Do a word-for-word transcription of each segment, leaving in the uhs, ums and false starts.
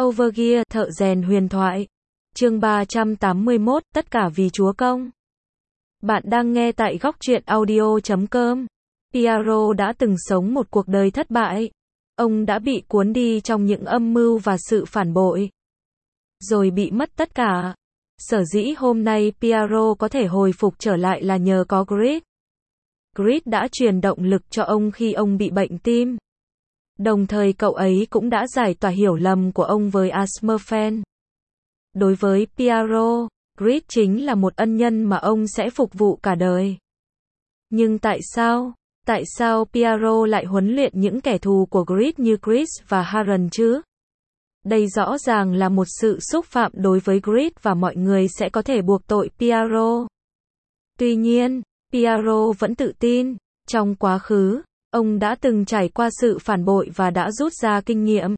Overgear, thợ rèn huyền thoại. Chương ba trăm tám mươi mốt, tất cả vì Chúa Công. Bạn đang nghe tại góc truyện audio chấm com. Piero đã từng sống một cuộc đời thất bại. Ông đã bị cuốn đi trong những âm mưu và sự phản bội. Rồi bị mất tất cả. Sở dĩ hôm nay Piero có thể hồi phục trở lại là nhờ có Grit. Grit đã truyền động lực cho ông khi ông bị bệnh tim. Đồng thời cậu ấy cũng đã giải tỏa hiểu lầm của ông với Asmerfen. Đối với Piero, Grit chính là một ân nhân mà ông sẽ phục vụ cả đời. Nhưng tại sao? Tại sao Piero lại huấn luyện những kẻ thù của Grit như Chris và Haran chứ? Đây rõ ràng là một sự xúc phạm đối với Grit và mọi người sẽ có thể buộc tội Piero. Tuy nhiên, Piero vẫn tự tin. Trong quá khứ, ông đã từng trải qua sự phản bội và đã rút ra kinh nghiệm.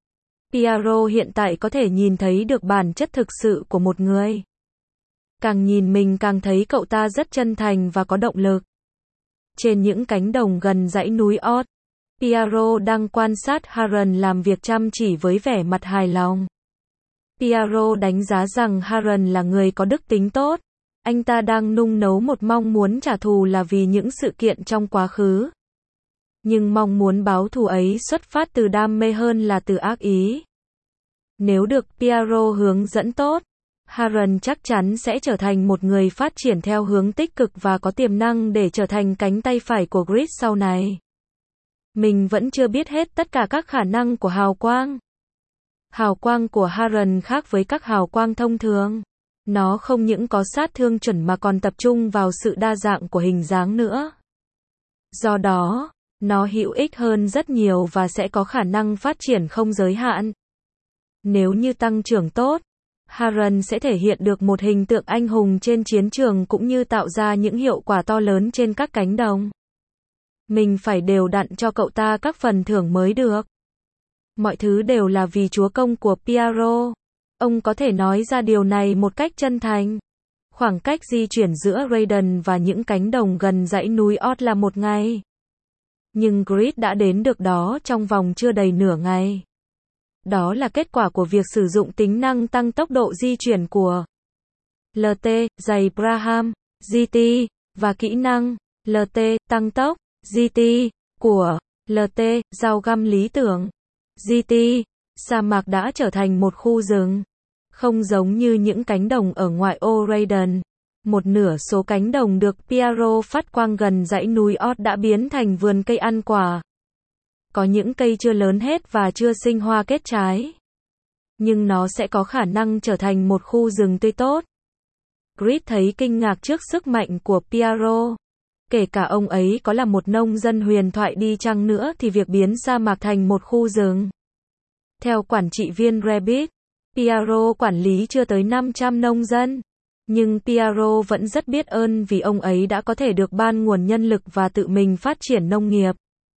Piero hiện tại có thể nhìn thấy được bản chất thực sự của một người. Càng nhìn mình càng thấy cậu ta rất chân thành và có động lực. Trên những cánh đồng gần dãy núi Oz, Piero đang quan sát Haran làm việc chăm chỉ với vẻ mặt hài lòng. Piero đánh giá rằng Haran là người có đức tính tốt. Anh ta đang nung nấu một mong muốn trả thù là vì những sự kiện trong quá khứ. Nhưng mong muốn báo thù ấy xuất phát từ đam mê hơn là từ ác ý. Nếu được Piero hướng dẫn tốt, Haran chắc chắn sẽ trở thành một người phát triển theo hướng tích cực và có tiềm năng để trở thành cánh tay phải của Grit sau này. Mình vẫn chưa biết hết tất cả các khả năng của hào quang. Hào quang của Haran khác với các hào quang thông thường. Nó không những có sát thương chuẩn mà còn tập trung vào sự đa dạng của hình dáng nữa. Do đó, nó hữu ích hơn rất nhiều và sẽ có khả năng phát triển không giới hạn. Nếu như tăng trưởng tốt, Haran sẽ thể hiện được một hình tượng anh hùng trên chiến trường cũng như tạo ra những hiệu quả to lớn trên các cánh đồng. Mình phải đều đặn cho cậu ta các phần thưởng mới được. Mọi thứ đều là vì Chúa Công của Piero. Ông có thể nói ra điều này một cách chân thành. Khoảng cách di chuyển giữa Raiden và những cánh đồng gần dãy núi Oz là một ngày. Nhưng Grit đã đến được đó trong vòng chưa đầy nửa ngày. Đó là kết quả của việc sử dụng tính năng tăng tốc độ di chuyển của lờ tê, giày Braham, giê tê, và kỹ năng lờ tê, tăng tốc, giê tê, của lờ tê, dao găm lý tưởng. giê tê, sa mạc đã trở thành một khu rừng. Không giống như những cánh đồng ở ngoại ô Raiden. Một nửa số cánh đồng được Piero phát quang gần dãy núi Oz đã biến thành vườn cây ăn quả. Có những cây chưa lớn hết và chưa sinh hoa kết trái. Nhưng nó sẽ có khả năng trở thành một khu rừng tươi tốt. Grit thấy kinh ngạc trước sức mạnh của Piero. Kể cả ông ấy có là một nông dân huyền thoại đi chăng nữa thì việc biến sa mạc thành một khu rừng. Theo quản trị viên Rabbit, Piero quản lý chưa tới năm trăm nông dân. Nhưng Piero vẫn rất biết ơn vì ông ấy đã có thể được ban nguồn nhân lực và tự mình phát triển nông nghiệp.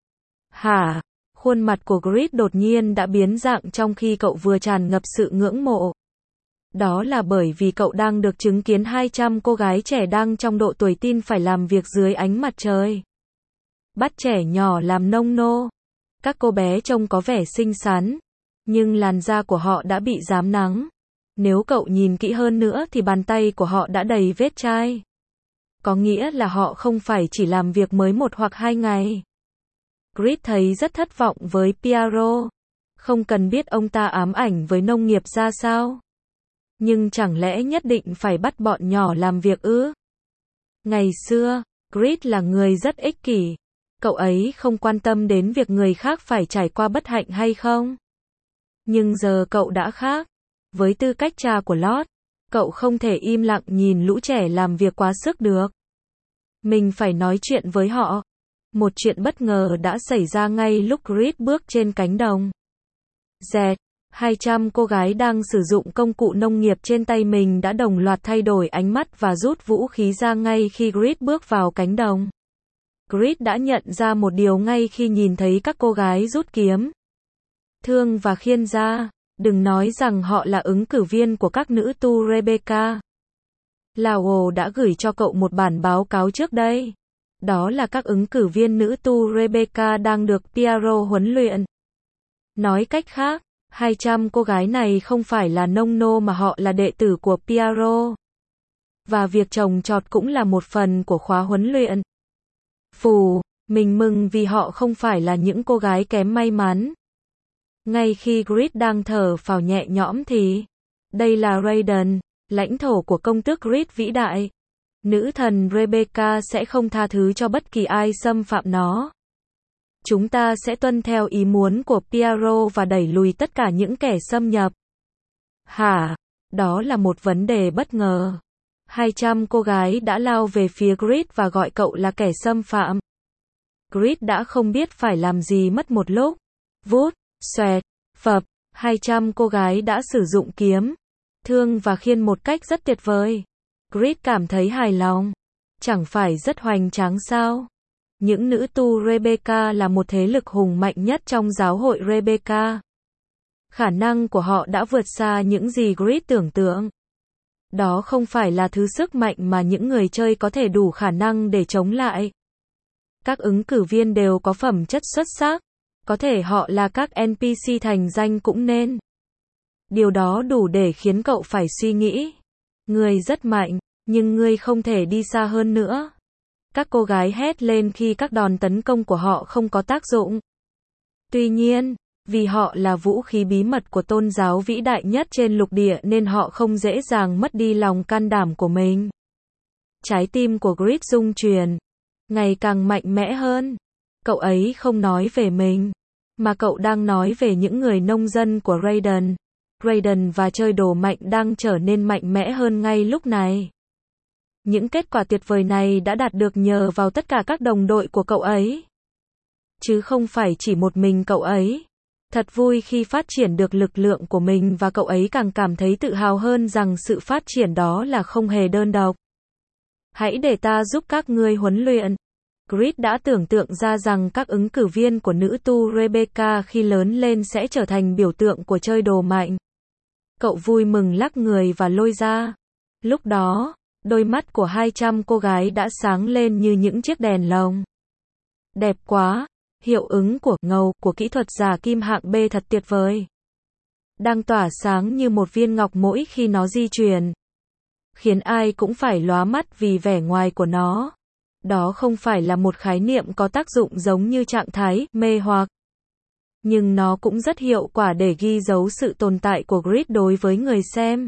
Hả? Khuôn mặt của Grit đột nhiên đã biến dạng trong khi cậu vừa tràn ngập sự ngưỡng mộ. Đó là bởi vì cậu đang được chứng kiến hai trăm cô gái trẻ đang trong độ tuổi teen phải làm việc dưới ánh mặt trời. Bắt trẻ nhỏ làm nông nô. Các cô bé trông có vẻ xinh xắn, nhưng làn da của họ đã bị rám nắng. Nếu cậu nhìn kỹ hơn nữa thì bàn tay của họ đã đầy vết chai. Có nghĩa là họ không phải chỉ làm việc mới một hoặc hai ngày. Grit thấy rất thất vọng với Piero. Không cần biết ông ta ám ảnh với nông nghiệp ra sao. Nhưng chẳng lẽ nhất định phải bắt bọn nhỏ làm việc ư? Ngày xưa, Grit là người rất ích kỷ. Cậu ấy không quan tâm đến việc người khác phải trải qua bất hạnh hay không. Nhưng giờ cậu đã khác. Với tư cách cha của Lót, cậu không thể im lặng nhìn lũ trẻ làm việc quá sức được. Mình phải nói chuyện với họ. Một chuyện bất ngờ đã xảy ra ngay lúc Grit bước trên cánh đồng. Dẹt, hai trăm cô gái đang sử dụng công cụ nông nghiệp trên tay mình đã đồng loạt thay đổi ánh mắt và rút vũ khí ra ngay khi Grit bước vào cánh đồng. Grit đã nhận ra một điều ngay khi nhìn thấy các cô gái rút kiếm, thương và khiên ra. Đừng nói rằng họ là ứng cử viên của các nữ tu Rebecca. Lao đã gửi cho cậu một bản báo cáo trước đây. Đó là các ứng cử viên nữ tu Rebecca đang được Piero huấn luyện. Nói cách khác, hai trăm cô gái này không phải là nông nô mà họ là đệ tử của Piero. Và việc trồng trọt cũng là một phần của khóa huấn luyện. Phù, mình mừng vì họ không phải là những cô gái kém may mắn. Ngay khi Grid đang thở phào nhẹ nhõm thì, đây là Raiden, lãnh thổ của công tước Grid vĩ đại. Nữ thần Rebecca sẽ không tha thứ cho bất kỳ ai xâm phạm nó. Chúng ta sẽ tuân theo ý muốn của Piero và đẩy lùi tất cả những kẻ xâm nhập. Hả? Đó là một vấn đề bất ngờ. hai trăm cô gái đã lao về phía Grid và gọi cậu là kẻ xâm phạm. Grid đã không biết phải làm gì mất một lúc. Vút, xoẹt, phập, hai trăm cô gái đã sử dụng kiếm, thương và khiên một cách rất tuyệt vời. Grid cảm thấy hài lòng. Chẳng phải rất hoành tráng sao? Những nữ tu Rebecca là một thế lực hùng mạnh nhất trong giáo hội Rebecca. Khả năng của họ đã vượt xa những gì Grid tưởng tượng. Đó không phải là thứ sức mạnh mà những người chơi có thể đủ khả năng để chống lại. Các ứng cử viên đều có phẩm chất xuất sắc. Có thể họ là các en pê xê thành danh cũng nên. Điều đó đủ để khiến cậu phải suy nghĩ. Ngươi rất mạnh, nhưng ngươi không thể đi xa hơn nữa. Các cô gái hét lên khi các đòn tấn công của họ không có tác dụng. Tuy nhiên, vì họ là vũ khí bí mật của tôn giáo vĩ đại nhất trên lục địa nên họ không dễ dàng mất đi lòng can đảm của mình. Trái tim của Grid rung chuyển, ngày càng mạnh mẽ hơn. Cậu ấy không nói về mình, mà cậu đang nói về những người nông dân của Raiden. Raiden và chơi đồ mạnh đang trở nên mạnh mẽ hơn ngay lúc này. Những kết quả tuyệt vời này đã đạt được nhờ vào tất cả các đồng đội của cậu ấy. Chứ không phải chỉ một mình cậu ấy. Thật vui khi phát triển được lực lượng của mình và cậu ấy càng cảm thấy tự hào hơn rằng sự phát triển đó là không hề đơn độc. Hãy để ta giúp các ngươi huấn luyện. Grid đã tưởng tượng ra rằng các ứng cử viên của nữ tu Rebecca khi lớn lên sẽ trở thành biểu tượng của chơi đồ mạnh. Cậu vui mừng lắc người và lôi ra. Lúc đó, đôi mắt của hai trăm cô gái đã sáng lên như những chiếc đèn lồng. Đẹp quá, hiệu ứng của ngầu của kỹ thuật giả kim hạng B thật tuyệt vời. Đang tỏa sáng như một viên ngọc mỗi khi nó di chuyển. Khiến ai cũng phải lóa mắt vì vẻ ngoài của nó. Đó không phải là một khái niệm có tác dụng giống như trạng thái mê hoặc. Nhưng nó cũng rất hiệu quả để ghi dấu sự tồn tại của Grid đối với người xem.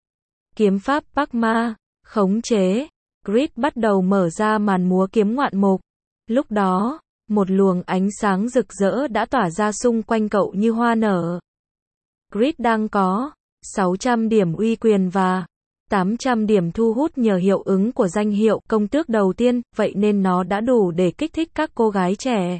Kiếm pháp Pakma, khống chế. Grid bắt đầu mở ra màn múa kiếm ngoạn mục. Lúc đó, một luồng ánh sáng rực rỡ đã tỏa ra xung quanh cậu như hoa nở. Grid đang có sáu trăm điểm uy quyền và tám trăm điểm thu hút nhờ hiệu ứng của danh hiệu công tước đầu tiên, vậy nên nó đã đủ để kích thích các cô gái trẻ.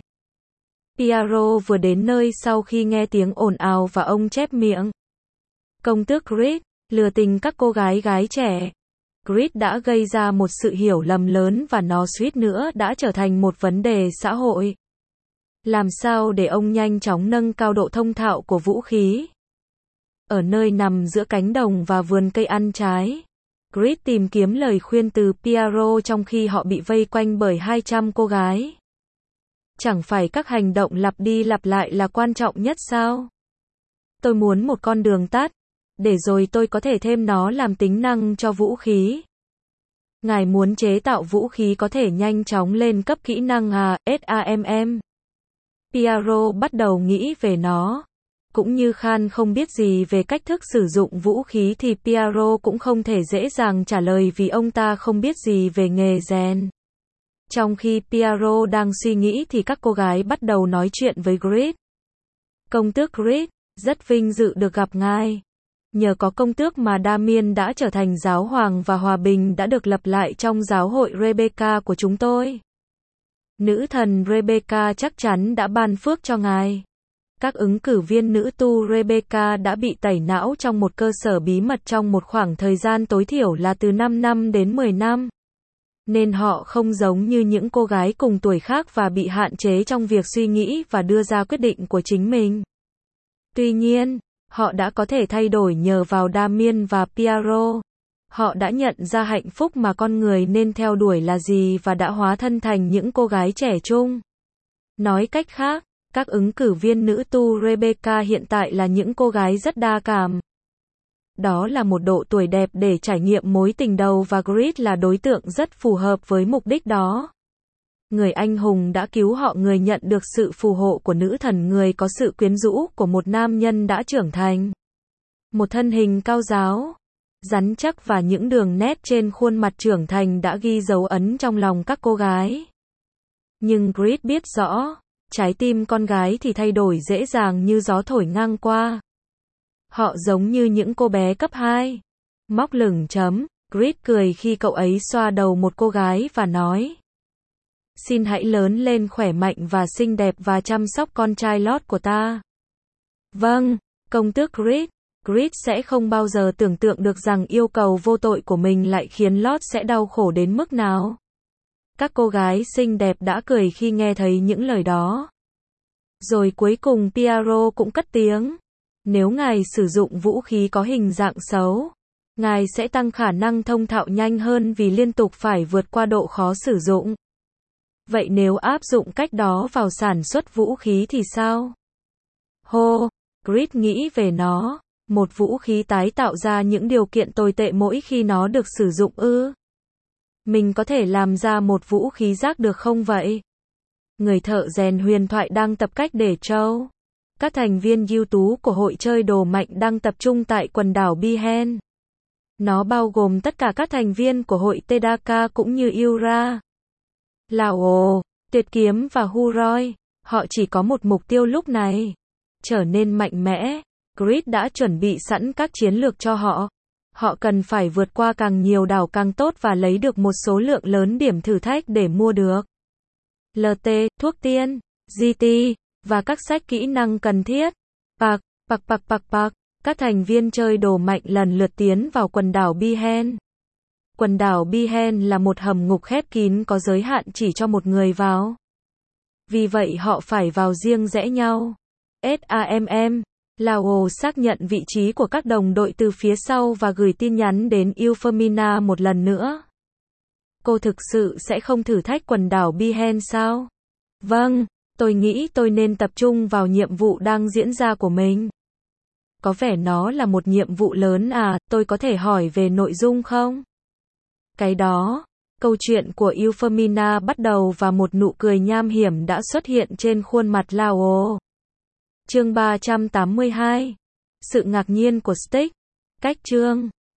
Piero vừa đến nơi sau khi nghe tiếng ồn ào và ông chép miệng. Công tước Grid, lừa tình các cô gái gái trẻ. Grid đã gây ra một sự hiểu lầm lớn và nó suýt nữa đã trở thành một vấn đề xã hội. Làm sao để ông nhanh chóng nâng cao độ thông thạo của vũ khí? Ở nơi nằm giữa cánh đồng và vườn cây ăn trái, Grid tìm kiếm lời khuyên từ Piero trong khi họ bị vây quanh bởi hai trăm cô gái. Chẳng phải các hành động lặp đi lặp lại là quan trọng nhất sao? Tôi muốn một con đường tắt, để rồi tôi có thể thêm nó làm tính năng cho vũ khí. Ngài muốn chế tạo vũ khí có thể nhanh chóng lên cấp kỹ năng à, SAMM. Piero bắt đầu nghĩ về nó. Cũng như Khan không biết gì về cách thức sử dụng vũ khí thì Piero cũng không thể dễ dàng trả lời vì ông ta không biết gì về nghề rèn. Trong khi Piero đang suy nghĩ thì các cô gái bắt đầu nói chuyện với Grid. Công tước Grid, rất vinh dự được gặp ngài. Nhờ có công tước mà Damien đã trở thành giáo hoàng và hòa bình đã được lập lại trong giáo hội Rebecca của chúng tôi. Nữ thần Rebecca chắc chắn đã ban phước cho ngài. Các ứng cử viên nữ tu Rebecca đã bị tẩy não trong một cơ sở bí mật trong một khoảng thời gian tối thiểu là từ năm năm đến mười năm. Nên họ không giống như những cô gái cùng tuổi khác và bị hạn chế trong việc suy nghĩ và đưa ra quyết định của chính mình. Tuy nhiên, họ đã có thể thay đổi nhờ vào Damien và Piero. Họ đã nhận ra hạnh phúc mà con người nên theo đuổi là gì và đã hóa thân thành những cô gái trẻ trung. Nói cách khác, Các ứng cử viên nữ tu Rebecca hiện tại là những cô gái rất đa cảm. Đó là một độ tuổi đẹp để trải nghiệm mối tình đầu và Grit là đối tượng rất phù hợp với mục đích đó. Người anh hùng đã cứu họ, người nhận được sự phù hộ của nữ thần, người có sự quyến rũ của một nam nhân đã trưởng thành. Một thân hình cao ráo, rắn chắc và những đường nét trên khuôn mặt trưởng thành đã ghi dấu ấn trong lòng các cô gái. Nhưng Grit biết rõ, trái tim con gái thì thay đổi dễ dàng như gió thổi ngang qua. Họ giống như những cô bé cấp hai. Móc lửng chấm, Grit cười khi cậu ấy xoa đầu một cô gái và nói: xin hãy lớn lên khỏe mạnh và xinh đẹp và chăm sóc con trai Lord của ta. Vâng, công tước Grit. Grit sẽ không bao giờ tưởng tượng được rằng yêu cầu vô tội của mình lại khiến Lord sẽ đau khổ đến mức nào. Các cô gái xinh đẹp đã cười khi nghe thấy những lời đó. Rồi cuối cùng Piero cũng cất tiếng: nếu ngài sử dụng vũ khí có hình dạng xấu, ngài sẽ tăng khả năng thông thạo nhanh hơn vì liên tục phải vượt qua độ khó sử dụng. Vậy nếu áp dụng cách đó vào sản xuất vũ khí thì sao? Hô, Grit nghĩ về nó, một vũ khí tái tạo ra những điều kiện tồi tệ mỗi khi nó được sử dụng ư? Mình có thể làm ra một vũ khí rác được không vậy? Người thợ rèn huyền thoại đang tập cách để trâu. Các thành viên ưu tú của hội chơi đồ mạnh đang tập trung tại quần đảo Bihen. Nó bao gồm tất cả các thành viên của hội Tedaka cũng như Yura, Lao, Tuyệt Kiếm và Huroi. Họ chỉ có một mục tiêu lúc này: trở nên mạnh mẽ. Grit đã chuẩn bị sẵn các chiến lược cho họ. Họ cần phải vượt qua càng nhiều đảo càng tốt và lấy được một số lượng lớn điểm thử thách để mua được lờ tê, thuốc tiên, giê tê, và các sách kỹ năng cần thiết. Pạc, pạc pạc pạc pạc. Các thành viên chơi đồ mạnh lần lượt tiến vào quần đảo Bihen. Quần đảo Bihen là một hầm ngục khép kín có giới hạn chỉ cho một người vào. Vì vậy họ phải vào riêng rẽ nhau. SAMM, Lao xác nhận vị trí của các đồng đội từ phía sau và gửi tin nhắn đến Euphemina một lần nữa. Cô thực sự sẽ không thử thách quần đảo Bihen sao? Vâng, tôi nghĩ tôi nên tập trung vào nhiệm vụ đang diễn ra của mình. Có vẻ nó là một nhiệm vụ lớn à, tôi có thể hỏi về nội dung không? Cái đó, câu chuyện của Euphemina bắt đầu và một nụ cười nham hiểm đã xuất hiện trên khuôn mặt Lao. Chương ba trăm tám mươi hai. Sự ngạc nhiên của Styx. Cách chương